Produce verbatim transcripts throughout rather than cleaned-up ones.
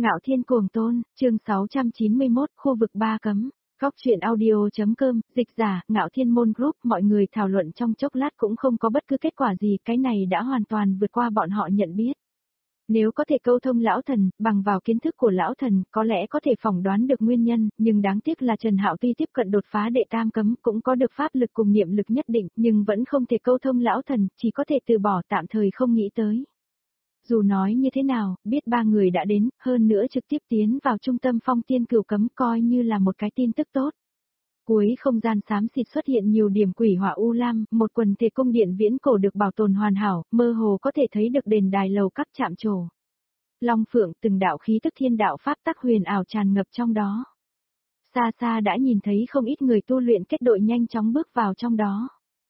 Ngạo Thiên Cuồng Tôn, chương sáu trăm chín mươi mốt, khu vực ba cấm. Góc truyện audio.com, dịch giả, Ngạo Thiên Môn Group, mọi người thảo luận trong chốc lát cũng không có bất cứ kết quả gì, cái này đã hoàn toàn vượt qua bọn họ nhận biết. Nếu có thể câu thông lão thần, bằng vào kiến thức của lão thần, có lẽ có thể phỏng đoán được nguyên nhân, nhưng đáng tiếc là Trần Hạo tuy tiếp cận đột phá đệ tam cấm, cũng có được pháp lực cùng niệm lực nhất định, nhưng vẫn không thể câu thông lão thần, chỉ có thể từ bỏ tạm thời không nghĩ tới. Dù nói như thế nào, biết ba người đã đến, hơn nữa trực tiếp tiến vào trung tâm phong tiên cửu cấm coi như là một cái tin tức tốt. Cuối không gian xám xịt xuất hiện nhiều điểm quỷ hỏa u lam, một quần thể cung điện viễn cổ được bảo tồn hoàn hảo, mơ hồ có thể thấy được đền đài lầu các chạm trổ. Long phượng từng đạo khí tức thiên đạo pháp tắc huyền ảo tràn ngập trong đó. Xa xa đã nhìn thấy không ít người tu luyện kết đội nhanh chóng bước vào trong đó.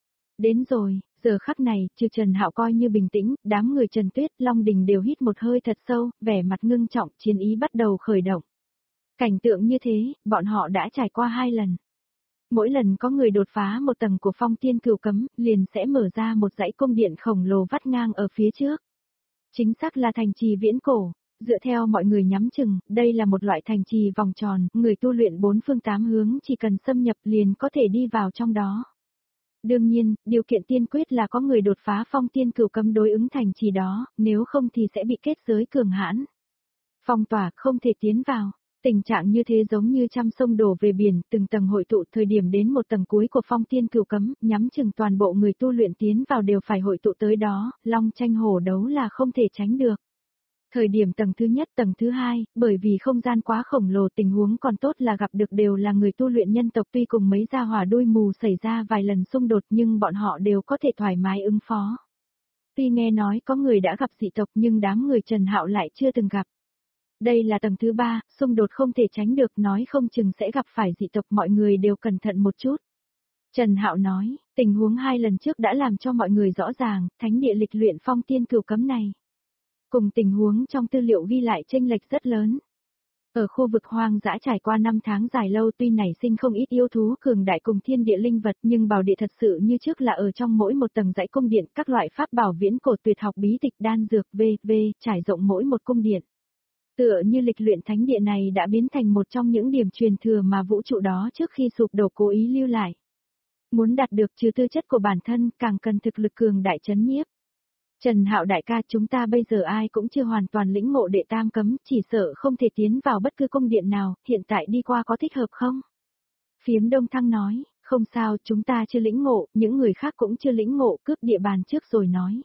Đến rồi. Giờ khắc này, trừ Trần Hạo coi như bình tĩnh, đám người Trần Tuyết, Long Đình đều hít một hơi thật sâu, vẻ mặt ngưng trọng, chiến ý bắt đầu khởi động. Cảnh tượng như thế, bọn họ đã trải qua hai lần. Mỗi lần có người đột phá một tầng của phong tiên cửu cấm, liền sẽ mở ra một dãy cung điện khổng lồ vắt ngang ở phía trước. Chính xác là thành trì viễn cổ. Dựa theo mọi người nhắm chừng, đây là một loại thành trì vòng tròn, người tu luyện bốn phương tám hướng chỉ cần xâm nhập liền có thể đi vào trong đó. Đương nhiên, điều kiện tiên quyết là có người đột phá phong tiên cửu cấm đối ứng thành trì đó, nếu không thì sẽ bị kết giới cường hãn. Phong tỏa không thể tiến vào. Tình trạng như thế giống như trăm sông đổ về biển, từng tầng hội tụ, thời điểm đến một tầng cuối của phong tiên cửu cấm, nhắm chừng toàn bộ người tu luyện tiến vào đều phải hội tụ tới đó, long tranh hổ đấu là không thể tránh được. Thời điểm tầng thứ nhất, tầng thứ hai, bởi vì không gian quá khổng lồ, tình huống còn tốt là gặp được đều là người tu luyện nhân tộc, tuy cùng mấy gia hỏa đuôi mù xảy ra vài lần xung đột nhưng bọn họ đều có thể thoải mái ứng phó. Tuy nghe nói có người đã gặp dị tộc nhưng đám người Trần Hạo lại chưa từng gặp. Đây là tầng thứ ba, xung đột không thể tránh được, nói không chừng sẽ gặp phải dị tộc, mọi người đều cẩn thận một chút. Trần Hạo nói, tình huống hai lần trước đã làm cho mọi người rõ ràng, thánh địa lịch luyện phong tiên cửu cấm này. Cùng tình huống trong tư liệu ghi lại chênh lệch rất lớn. Ở khu vực hoang dã trải qua năm tháng dài lâu tuy nảy sinh không ít yêu thú cường đại cùng thiên địa linh vật nhưng bảo địa thật sự như trước là ở trong mỗi một tầng dãy cung điện, các loại pháp bảo viễn cổ tuyệt học bí tịch đan dược vân vân trải rộng mỗi một cung điện. Tựa như lịch luyện thánh địa này đã biến thành một trong những điểm truyền thừa mà vũ trụ đó trước khi sụp đổ cố ý lưu lại. Muốn đạt được trừ tư chất của bản thân càng cần thực lực cường đại chấn nhiếp. Trần Hạo đại ca, chúng ta bây giờ ai cũng chưa hoàn toàn lĩnh ngộ đệ tam cấm, chỉ sợ không thể tiến vào bất cứ cung điện nào, hiện tại đi qua có thích hợp không? Phiếm Đông Thăng nói, không sao, chúng ta chưa lĩnh ngộ, những người khác cũng chưa lĩnh ngộ, cướp địa bàn trước rồi nói.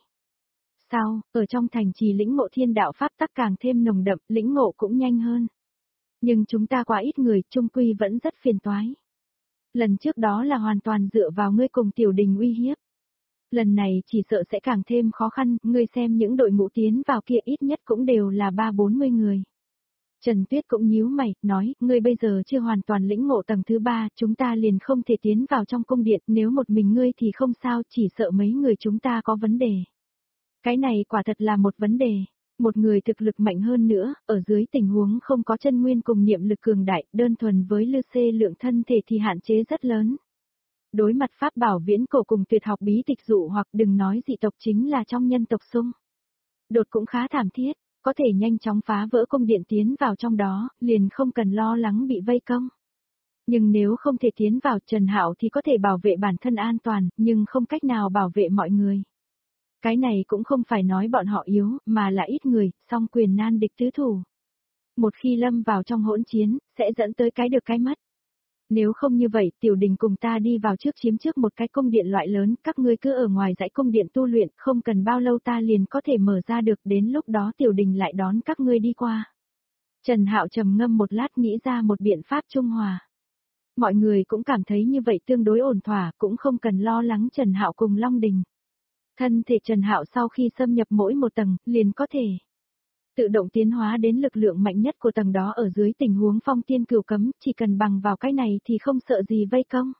Sao, ở trong thành trì lĩnh ngộ thiên đạo pháp tắc càng thêm nồng đậm, lĩnh ngộ cũng nhanh hơn. Nhưng chúng ta quá ít người, chung quy vẫn rất phiền toái. Lần trước đó là hoàn toàn dựa vào ngươi cùng Tiểu Đình uy hiếp. Lần này chỉ sợ sẽ càng thêm khó khăn, ngươi xem những đội ngũ tiến vào kia ít nhất cũng đều là ba bốn mươi người. Trần Tuyết cũng nhíu mày, nói, ngươi bây giờ chưa hoàn toàn lĩnh ngộ tầng thứ ba, chúng ta liền không thể tiến vào trong cung điện, nếu một mình ngươi thì không sao, chỉ sợ mấy người chúng ta có vấn đề. Cái này quả thật là một vấn đề. Một người thực lực mạnh hơn nữa, ở dưới tình huống không có chân nguyên cùng niệm lực cường đại, đơn thuần với lư xê lượng thân thể thì hạn chế rất lớn. Đối mặt pháp bảo viễn cổ cùng tuyệt học bí tịch dụ hoặc đừng nói dị tộc chính là trong nhân tộc xung. Đột cũng khá thảm thiết, có thể nhanh chóng phá vỡ cung điện tiến vào trong đó, liền không cần lo lắng bị vây công. Nhưng nếu không thể tiến vào Trần Hạo thì có thể bảo vệ bản thân an toàn, nhưng không cách nào bảo vệ mọi người. Cái này cũng không phải nói bọn họ yếu, mà là ít người, song quyền nan địch tứ thủ. Một khi lâm vào trong hỗn chiến, sẽ dẫn tới cái được cái mất. Nếu không như vậy, Tiểu Đình cùng ta đi vào trước chiếm trước một cái cung điện loại lớn, các ngươi cứ ở ngoài dãy cung điện tu luyện, không cần bao lâu ta liền có thể mở ra được, đến lúc đó Tiểu Đình lại đón các ngươi đi qua. Trần Hạo trầm ngâm một lát nghĩ ra một biện pháp trung hòa. Mọi người cũng cảm thấy như vậy tương đối ổn thỏa, cũng không cần lo lắng Trần Hạo cùng Long Đình. Thân thể Trần Hạo sau khi xâm nhập mỗi một tầng, liền có thể tự động tiến hóa đến lực lượng mạnh nhất của tầng đó ở dưới tình huống phong tiên cửu cấm, chỉ cần bằng vào cái này thì không sợ gì vây công.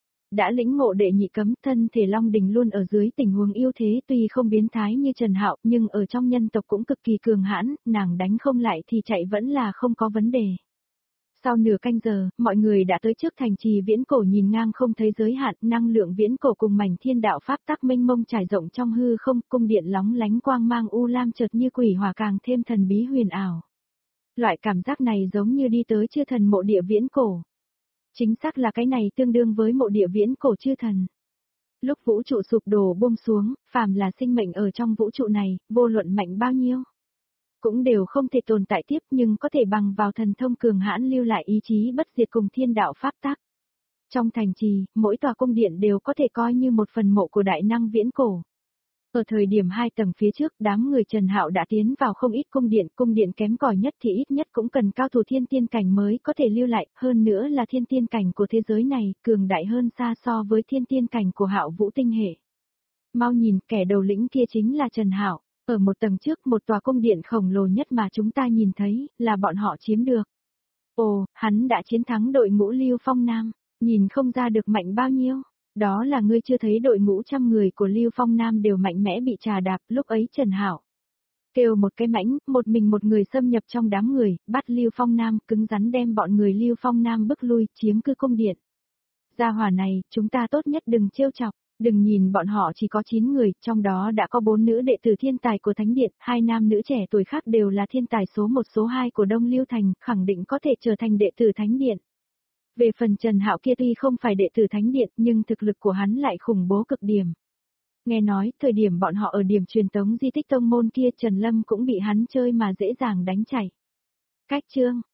Đã lĩnh ngộ đệ nhị cấm, thân thể Long Đình luôn ở dưới tình huống ưu thế, tuy không biến thái như Trần Hạo, nhưng ở trong nhân tộc cũng cực kỳ cường hãn, nàng đánh không lại thì chạy vẫn là không có vấn đề. Sau nửa canh giờ, mọi người đã tới trước thành trì viễn cổ nhìn ngang không thấy giới hạn, năng lượng viễn cổ cùng mảnh thiên đạo pháp tắc mênh mông trải rộng trong hư không, cung điện lóng lánh quang mang u lam chợt như quỷ hỏa càng thêm thần bí huyền ảo. Loại cảm giác này giống như đi tới chư thần mộ địa viễn cổ. Chính xác là cái này tương đương với mộ địa viễn cổ chư thần. Lúc vũ trụ sụp đổ buông xuống, phàm là sinh mệnh ở trong vũ trụ này, vô luận mạnh bao nhiêu, cũng đều không thể tồn tại tiếp nhưng có thể bằng vào thần thông cường hãn lưu lại ý chí bất diệt cùng thiên đạo pháp tắc. Trong thành trì, mỗi tòa cung điện đều có thể coi như một phần mộ của đại năng viễn cổ. Ở thời điểm hai tầng phía trước, đám người Trần Hạo đã tiến vào không ít cung điện, cung điện kém cỏi nhất thì ít nhất cũng cần cao thủ thiên tiên cảnh mới có thể lưu lại, hơn nữa là thiên tiên cảnh của thế giới này, cường đại hơn xa so với thiên tiên cảnh của Hạo Vũ tinh hệ. Mau nhìn, kẻ đầu lĩnh kia chính là Trần Hạo, ở một tầng trước, một tòa cung điện khổng lồ nhất mà chúng ta nhìn thấy, là bọn họ chiếm được. Ồ, hắn đã chiến thắng đội ngũ Lưu Phong Nam, nhìn không ra được mạnh bao nhiêu. Đó là ngươi chưa thấy đội ngũ trăm người của Lưu Phong Nam đều mạnh mẽ bị trà đạp, lúc ấy Trần Hạo kêu một cái mãnh, một mình một người xâm nhập trong đám người, bắt Lưu Phong Nam, cứng rắn đem bọn người Lưu Phong Nam bức lui, chiếm cứ cung điện. Gia hỏa này, chúng ta tốt nhất đừng trêu chọc, đừng nhìn bọn họ chỉ có chín người, trong đó đã có bốn nữ đệ tử thiên tài của Thánh Điện, hai nam nữ trẻ tuổi khác đều là thiên tài số một số hai của Đông Lưu Thành, khẳng định có thể trở thành đệ tử Thánh Điện. Về phần Trần Hạo kia tuy không phải đệ tử Thánh Điện nhưng thực lực của hắn lại khủng bố cực điểm. Nghe nói, thời điểm bọn họ ở điểm truyền tống di tích tông môn kia Trần Lâm cũng bị hắn chơi mà dễ dàng đánh chảy. Cách chương